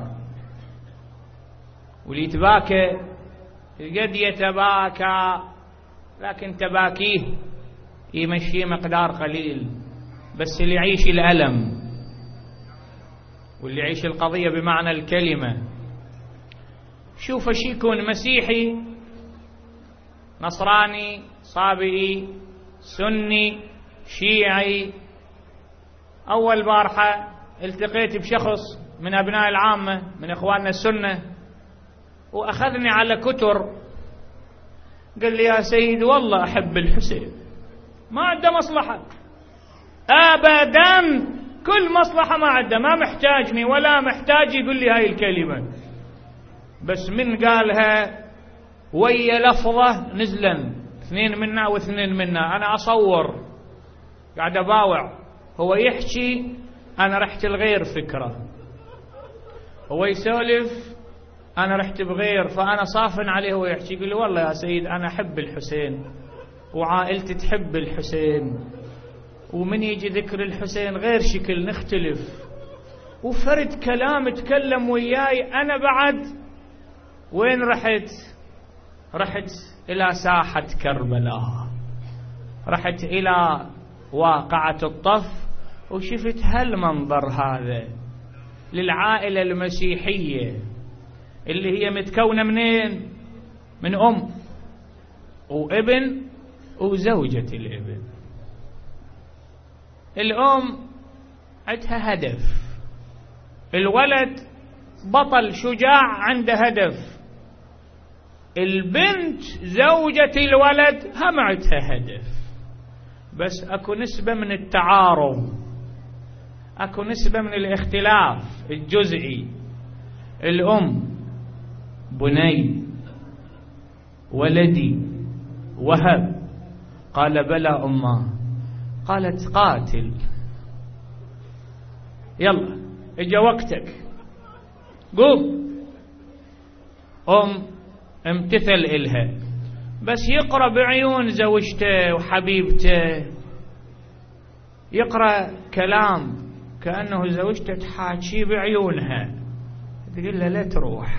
واللي يتباكى قد يتباكى، لكن تباكيه يمشي مقدار قليل. بس اللي يعيش الألم واللي يعيش القضية بمعنى الكلمة، شوف شي يكون مسيحي، نصراني، صابئي، سني، شيعي. أول بارحة التقيت بشخص من أبناء العامة من إخواننا السنة، وأخذني على كتر، قال لي يا سيد والله أحب الحسين، ما عنده مصلحة أبدا، كل مصلحة ما عنده، ما محتاجني ولا محتاج يقول لي هاي الكلمة. بس من قالها ويا لفظة نزلا اثنين منا واثنين منا، أنا أصور قاعد أباوع، هو يحكي أنا رحت الغير فكرة، هو يسولف أنا رحت بغير، فأنا صافن عليه هو يحكي، يقول لي والله يا سيد أنا أحب الحسين وعائلتي تحب الحسين، ومن يجي ذكر الحسين غير شكل نختلف، وفرد كلام تكلم وياي. أنا بعد وين رحت؟ رحت إلى ساحة كربلاء، رحت إلى واقعة الطف، وشفت هالمنظر هذا للعائلة المسيحية اللي هي متكونة منين؟ من أم وابن وزوجة الابن. الأم عندها هدف، الولد بطل شجاع عنده هدف، البنت زوجة الولد هم عندها هدف، بس أكو نسبة من التعارض، أكو نسبة من الاختلاف الجزئي. الأم بني ولدي وهب، قال بلى أمه، قالت قاتل، يلا اجا وقتك قوم. أم امتثل إلها، بس يقرأ بعيون زوجته وحبيبته، يقرأ كلام كأنه زوجته تحاكي بعيونها، تقول له لا تروح،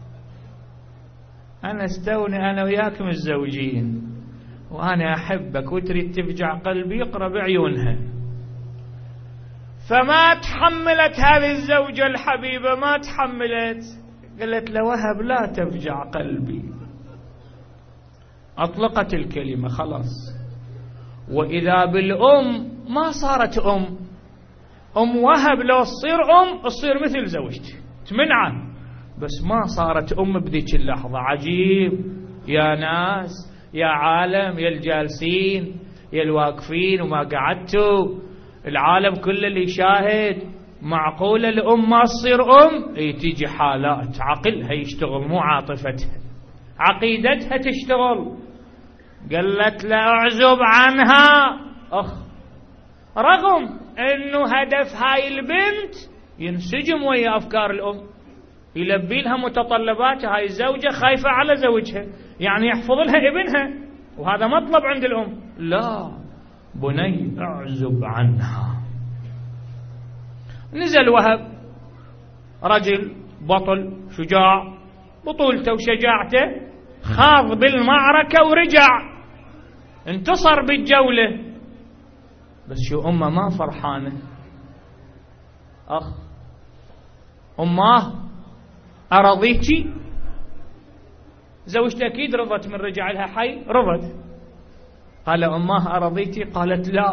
أنا استوني أنا وياك متزوجين وأنا أحبك وتريد تفجع قلبي. يقرأ بعيونها. فما تحملت هذه الزوجة الحبيبة، ما تحملت، قالت له وهب لا تفجع قلبي، أطلقت الكلمة خلاص. وإذا بالأم ما صارت أم، أم وهب لو تصير أم تصير مثل زوجتي تمنعه، بس ما صارت أم بذيك اللحظة. عجيب يا ناس، يا عالم، يا الجالسين، يا الواقفين وما قعدتوا، العالم كله اللي يشاهد. معقولة الأم ما تصير أم؟ اي تيجي حالات عقلها يشتغل مو عاطفتها، عقيدتها تشتغل. قالت لا أعزب عنها أخ، رغم أنه هدف هاي البنت ينسجم ويا أفكار الأم، يلبي لها متطلباتها. هاي الزوجة خايفة على زوجها، يعني يحفظ لها ابنها، وهذا مطلب عند الأم. لا، بني اعزب عنها. نزل وهب، رجل بطل شجاع، بطولته وشجاعته، خاض بالمعركة ورجع انتصر بالجولة. بس شو أمه ما فرحانة. أخ أماه أرضيتي؟ زوجته أكيد رضت من رجع لها حي، رضت. قال أماه أرضيتي؟ قالت لا.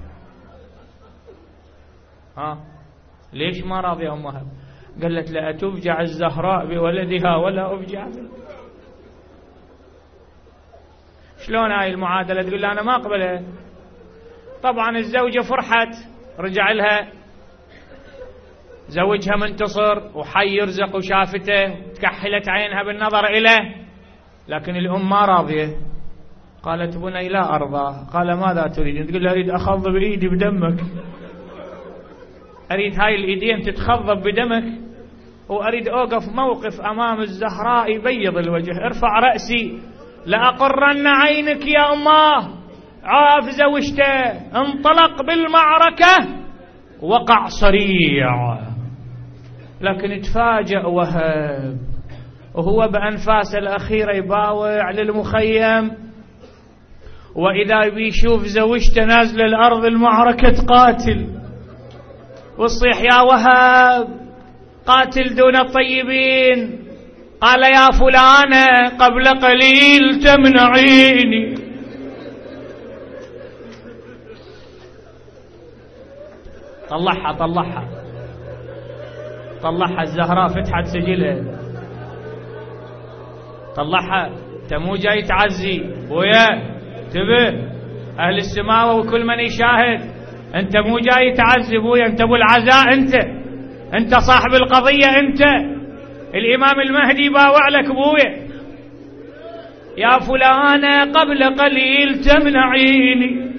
ها ليش ما راضي أمها؟ قالت لا تفجع الزهراء بولدها ولا أفجع. شلون هاي المعادلة؟ تقول له أنا ما أقبلها. طبعا الزوجة فرحت، رجع لها زوجها منتصر وحي يرزق وشافته، تكحلت عينها بالنظر إليه، لكن الأم ما راضية. قالت بني لا أرضى. قال ماذا تريد؟ تقول له أريد أخضب بإيدي بدمك، أريد هاي الإيدين تتخضب بدمك، وأريد أوقف موقف أمام الزهراء يبيض الوجه. ارفع رأسي لأقرن عينك يا أماه. عاف زوجته، انطلق بالمعركة، وقع صريع، لكن تفاجأ وهب وهو بأنفاسه الأخيرة يباوع للمخيم، وإذا بيشوف زوجته نازل الأرض المعركة تقاتل، والصيح يا وهب قاتل دون الطيبين. قال يا فلانة قبل قليل تمنعيني. طلعها طلعها طلعها الزهراء، فتحت سجلها، طلعها. انت مو جاي تعزي ويا تبه اهل السماوة وكل من يشاهد، انت مو جاي تعزي بويا، انت ابو العزاء، انت انت صاحب القضية، انت الامام المهدي باوع لك بويا. يا فلانة قبل قليل تمنعيني،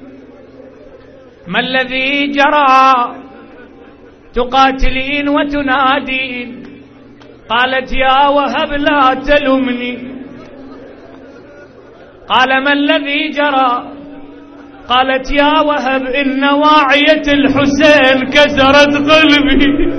ما الذي جرى؟ تقاتلين وتنادين. قالت يا وهب لا تلمني. قال ما الذي جرى؟ قالت يا وهب إن واعية الحسين كسرت قلبي،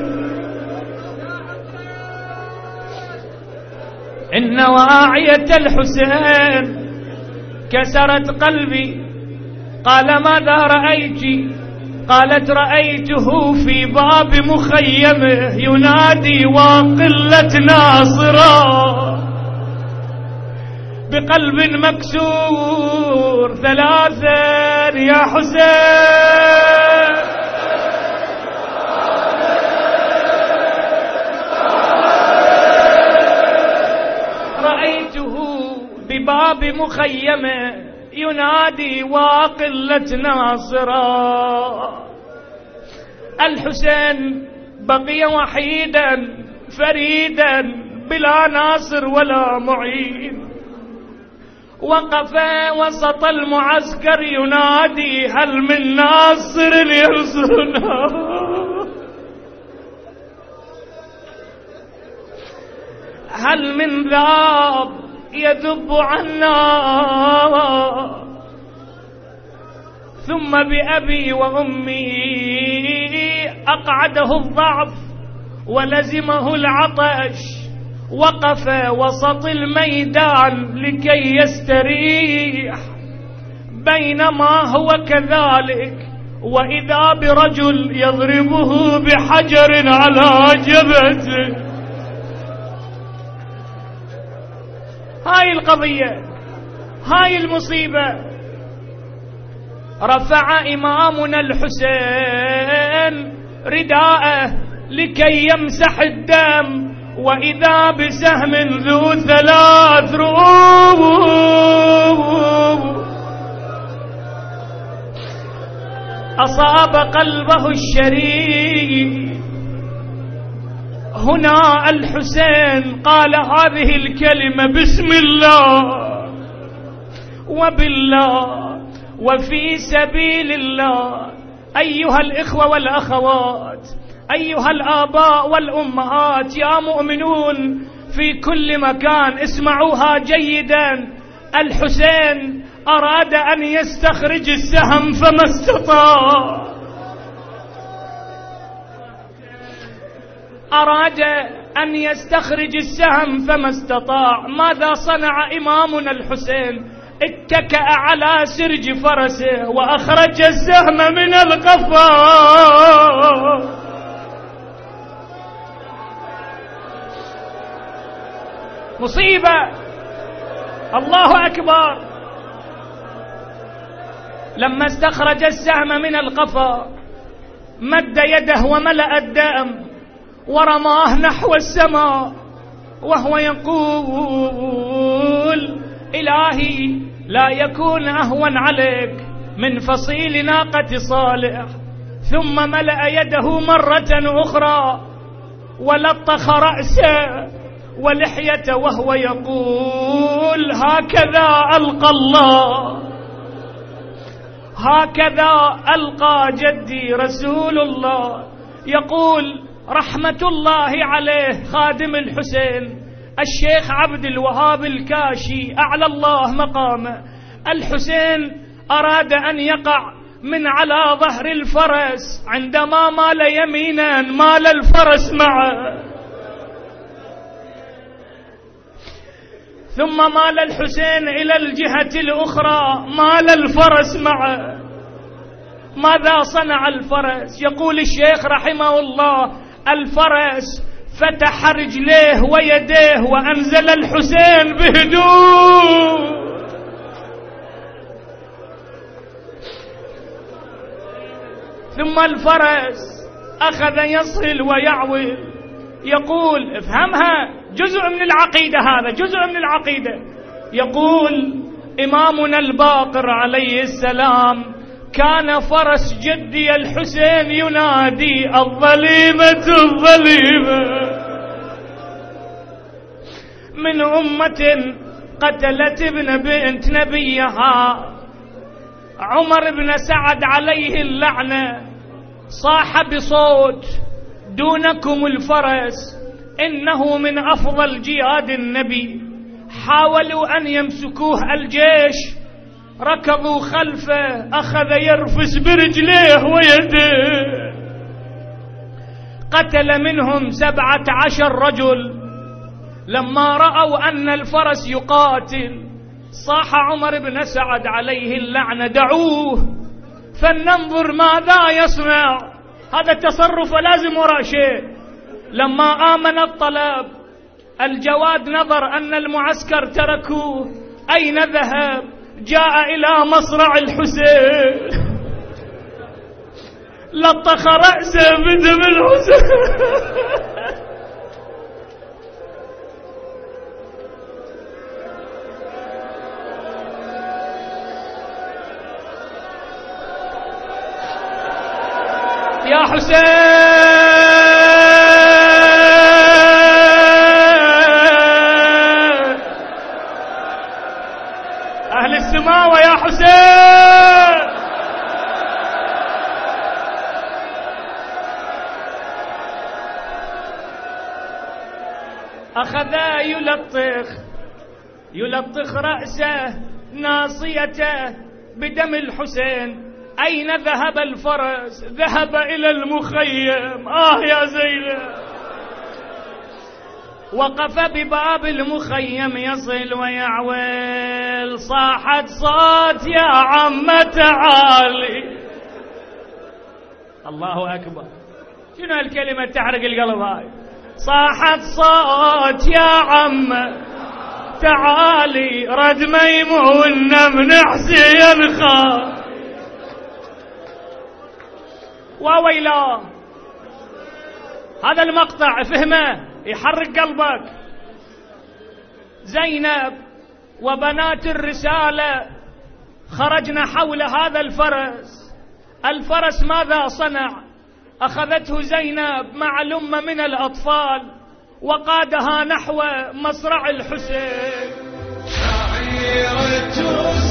إن واعية الحسين كسرت قلبي. قال ماذا رأيت؟ قالت رأيته في باب مخيمه ينادي وقلة ناصرا بقلب مكسور ثلاثا يا حسين. رأيته بباب مخيمه ينادي وقلة ناصرا. الحسين بقي وحيدا فريدا بلا ناصر ولا معين. وقف وسط المعسكر ينادي هل من ناصر ينصرنا؟ هل من ذاب يذب عنا؟ ثم بأبي وأمي أقعده الضعف ولزمه العطش، وقف وسط الميدان لكي يستريح. بينما هو كذلك وإذا برجل يضربه بحجر على جبهته. هاي القضية، هاي المصيبة. رفع إمامنا الحسين رداءه لكي يمسح الدم، وإذا بسهم ذو ثلاث رؤوس أصاب قلبه الشريف. هنا الحسين قال هذه الكلمة بسم الله وبالله وفي سبيل الله. أيها الإخوة والأخوات، أيها الآباء والأمهات، يا مؤمنون في كل مكان اسمعوها جيدا. الحسين أراد أن يستخرج السهم فما استطاع، أراد أن يستخرج السهم فما استطاع. ماذا صنع إمامنا الحسين؟ اتكأ على سرج فرسه وأخرج السهم من القفا. مصيبة، الله أكبر. لما استخرج السهم من القفا مد يده وملأ الدم ورماه نحو السماء وهو يقول: إلهي لا يكون أهون عليك من فصيل ناقة صالح. ثم ملأ يده مرة أخرى ولطخ رأسه ولحيته وهو يقول: هكذا ألقى الله، هكذا ألقى جدي رسول الله. يقول رحمة الله عليه خادم الحسين الشيخ عبد الوهاب الكاشي أعلى الله مقامه: الحسين أراد أن يقع من على ظهر الفرس، عندما مال يمينا مال الفرس معه، ثم مال الحسين إلى الجهة الأخرى مال الفرس معه. ماذا صنع الفرس؟ يقول الشيخ رحمه الله: الفرس فتح رجليه ويديه وأنزل الحسين بهدوء. ثم الفرس أخذ يصل ويعول. يقول افهمها، جزء من العقيدة، هذا جزء من العقيدة. يقول إمامنا الباقر عليه السلام: كان فرس جدي الحسين ينادي: الظليمة الظليمة من أمة قتلت ابن بنت نبيها. عمر بن سعد عليه اللعنة صاح بصوت: دونكم الفرس، إنه من أفضل جهاد النبي. حاولوا أن يمسكوه الجيش، ركضوا خلفه، أخذ يرفس برجليه ويديه، قتل منهم سبعة عشر رجل. لما رأوا أن الفرس يقاتل صاح عمر بن سعد عليه اللعنة: دعوه فلننظر ماذا يصنع. هذا التصرف لازم وراء شيء. لما آمن الطلب الجواد نظر أن المعسكر تركوه، أين ذهب؟ جاء إلى مصرع الحسين، لطخ رأسه بدم الحسين. يا حسين، أهل السماوة يا حسين. أخذ يلطخ يلطخ رأسه ناصيته بدم الحسين. أين ذهب الفرس؟ ذهب إلى المخيم. آه يا زينب. وقف بباب المخيم يصل ويعول، صاحت صوت: يا عم تعالي. الله أكبر. شنو هالكلمة تحرق القلب هاي؟ صاحت صوت: يا عم تعالي، رد ميمون من حسين خان. وويلاه، هذا المقطع فهمه يحرك قلبك. زينب وبنات الرسالة خرجنا حول هذا الفرس. الفرس ماذا صنع؟ أخذته زينب مع لمة من الأطفال وقادها نحو مصرع الحسين.